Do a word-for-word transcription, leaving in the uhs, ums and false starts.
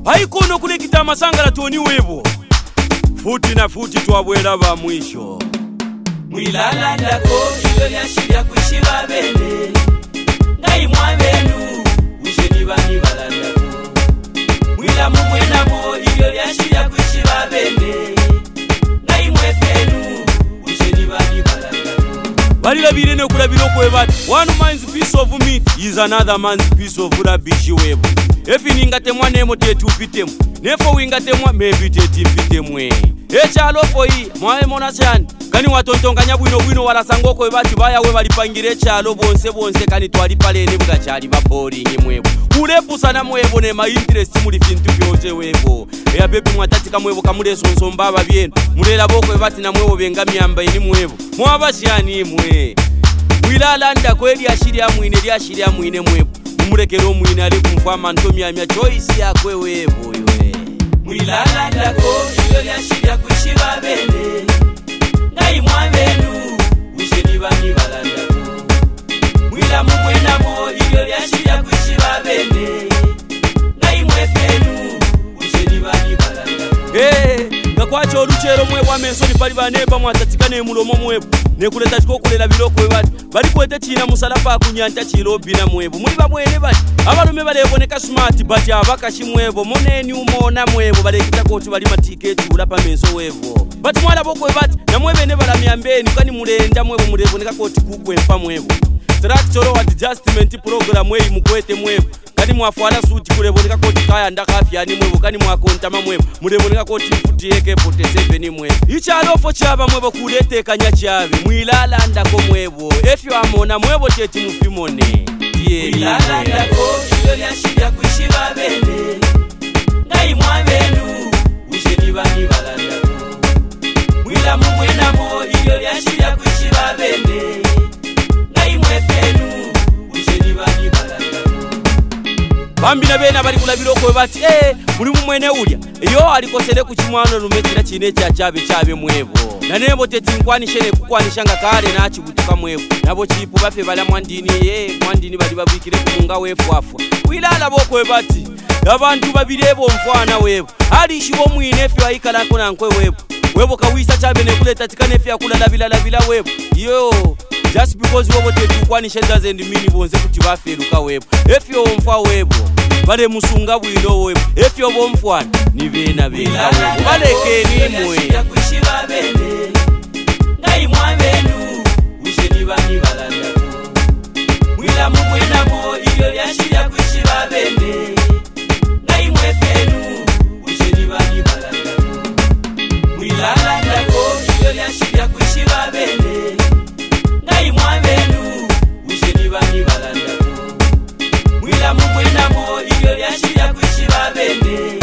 haikuno kulikita masangala toni webo futi na futi twabwera ba mwisho mwilala ndako iyo lyashirya kwishiba bene ngai mwabenu usheni bani balanda mwila mumwena mo iyo lyashirya kwishiba bene ngai mwefenu usheni bani balanda balira birene kulabira okwebati one man's piece of meat is another man's piece of rubbish webo efininga temwa nemo tetu fitemu nefo winga temwa maybe teti fitemwe echalo foi mwae mona cyane kani watontonganya bwino bwino warasangoko bati bayawe balipangire echalo bonse bonse kani twali palene bugachali ba boring mwebo kulepusa na mwebo ne ma interest muri fintu byose webo ya bebi mwatati kamwebo kamule sonsomba babyeno mulela boko bati na mwebo benga myamba ini mwebo mwabashani mwe wilala nda kweli ashiri amwine li ashiri amwine mwebo murekero mwine ali kumfama ntomi amya choice yakwe webo yoe mwilala ndako iyo lyashirya kwishiba bene ngai mwabenu usheni bani balanda mwila mumwena mo iyo lyashirya kwishiba bene ngai mwefenu usheni bani balanda eh gakwacho oluchero mwe wa mensoni pali baneba mwatatikane mulomo mwebo nekuleta chiko kulela biroko bati bali kwete china musalapa kunyanta chilobi na mwebo muri babwene bati abalume baleboneka smart bati abaka chimwebo moneni umona mwebo balekita ko bali matiketi ulapa menso webo bati mwala boko bati na mwebene balamyambeni kani mulenda mwebo muleboneka ko tikukwe mpa mwebo structural adjustment program mwe mukwete mwebo kani mwafala suti kuleboneka ko tikaya ndakafya ni mwebo kani mwakontama mwebo muleboneka ko tifuti yeke forty-seven mwebo ichalofo chaba mwebo kulete kanya chabe mwilala ndako mwebo efyo amona mwebo cheti mufimone die mwilala ndako iyo lyashirya kwishiba bene ngai mwabenu usheni bani balanda mwila mumwena mo iyo lyashirya kwishiba bene ngai mwefenu usheni bani balanda bambina bena bali kulabira ko bati eh muri mumwene ulya iyo alikosele ku kimwano lumetira chine cha chabe chabe mwebo nanembo tetinkwani shene kukwanisha ngakale na chibutuka mwebo nabo chipu bafe bala mwandini ye mwandini bali babikire kumunga wefu afu wilala boko bati abantu babirebo mfana webo ali shibo mwine fyo ayikala kona nkwe webo webo kawisa chabe ne kuleta tikane fya kulala bilala bila webo yo just because wobo tetinkwani shenda zendi mini bonze kuti bafe luka webo efyo mfa webo bale musunga bwilo webo efyo bomfwana ni bena bena baleke ni mwe kwishiba bene ngai mwabenu usheni bani balanda mwila mumwena mo iyo lyashirya kwishiba bene ngai mwefenu usheni bani balanda mwilala ndako iyo lyashirya kwishiba bene ngai mwabenu usheni bani balanda mwila mumwena mo iyo lyashirya kwishiba bene